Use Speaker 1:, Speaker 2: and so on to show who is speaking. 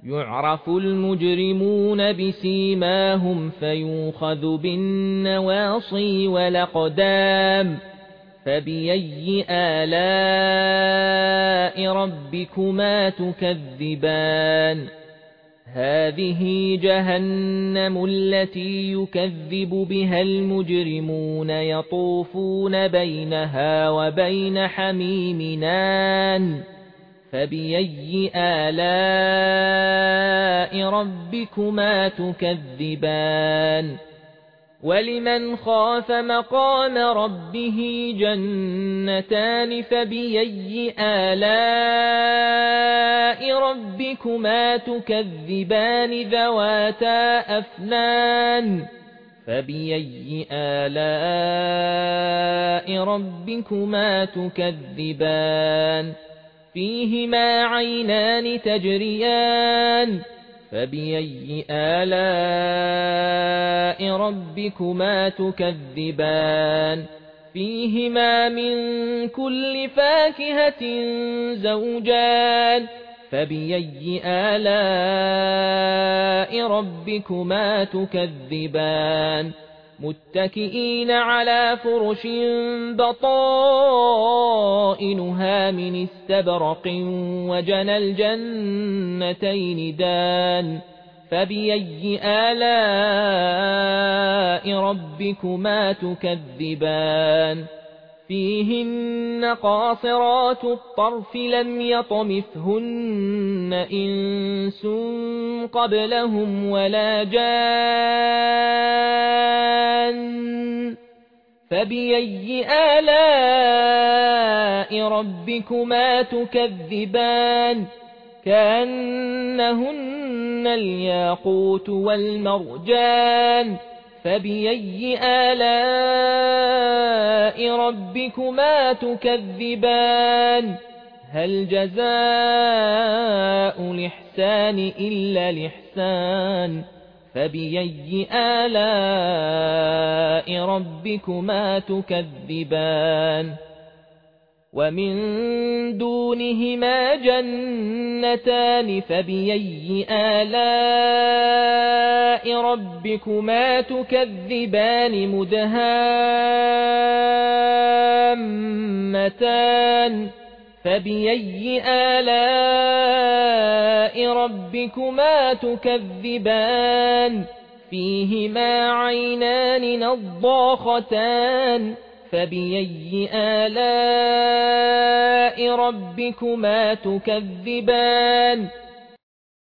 Speaker 1: يعرف المجرمون بسيماهم فيوخذ بالنواصي والأقدام فبأي آلاء ربكما تكذبان هذه جهنم التي يكذب بها المجرمون يطوفون بينها وبين حميم آن فبأي آلاء ربكما تكذبان ولمن خاف مقام ربه جنتان فبأي آلاء ربكما تكذبان ذواتا أفنان فبأي آلاء ربكما تكذبان فيهما عينان تجريان فبأي آلاء ربكما تكذبان فيهما من كل فاكهة زوجان فبأي آلاء ربكما تكذبان متكئين على فرش بطائنها من استبرق وجنى الجنتين دان فبأي آلاء ربكما تكذبان فيهن قاصرات الطرف لم يطمثهن إنس قبلهم ولا جان فبأي آلاء ربكما تكذبان كأنهن الياقوت والمرجان فبأي آلاء ربكما تكذبان هل جزاء الإحسان إلا الإحسان فبأي آلاء ربكما تكذبان ومن دونهما جنتان فبأي آلاء ربكما تكذبان مدهامتان فبأي آلاء ربكما تكذبان فيهما عينان نضاختان فبأي آلاء ربكما تكذبان